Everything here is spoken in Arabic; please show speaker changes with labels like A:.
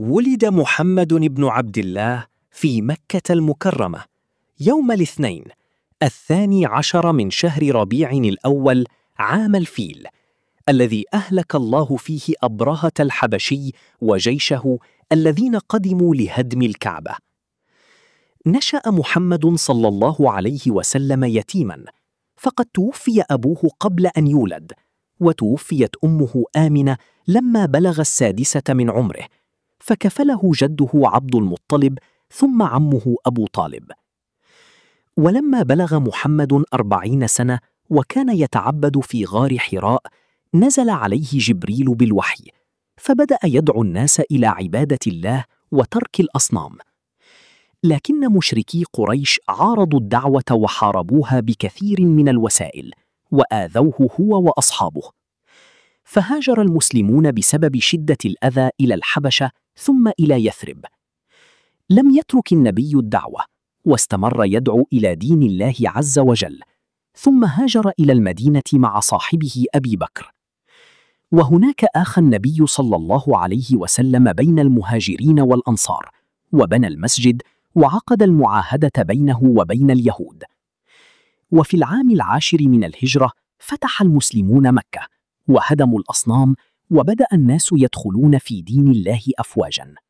A: ولد محمد بن عبد الله في مكة المكرمة يوم الاثنين 12 من شهر ربيع الأول عام الفيل، الذي أهلك الله فيه أبرهة الحبشي وجيشه الذين قدموا لهدم الكعبة. نشأ محمد صلى الله عليه وسلم يتيماً، فقد توفي أبوه قبل أن يولد، وتوفيت أمه آمنة لما بلغ 6 من عمره، فكفله جده عبد المطلب ثم عمه أبو طالب. ولما بلغ محمد 40 سنة وكان يتعبد في غار حراء، نزل عليه جبريل بالوحي، فبدأ يدعو الناس إلى عبادة الله وترك الأصنام. لكن مشركي قريش عارضوا الدعوة وحاربوها بكثير من الوسائل، وآذوه هو وأصحابه. فهاجر المسلمون بسبب شدة الأذى إلى الحبشة ثم إلى يثرب. لم يترك النبي الدعوة، واستمر يدعو إلى دين الله عز وجل، ثم هاجر إلى المدينة مع صاحبه أبي بكر. وهناك آخى النبي صلى الله عليه وسلم بين المهاجرين والأنصار، وبنى المسجد وعقد المعاهدة بينه وبين اليهود. وفي العام 10 من الهجرة فتح المسلمون مكة، وهدموا الأصنام، وبدأ الناس يدخلون في دين الله أفواجاً.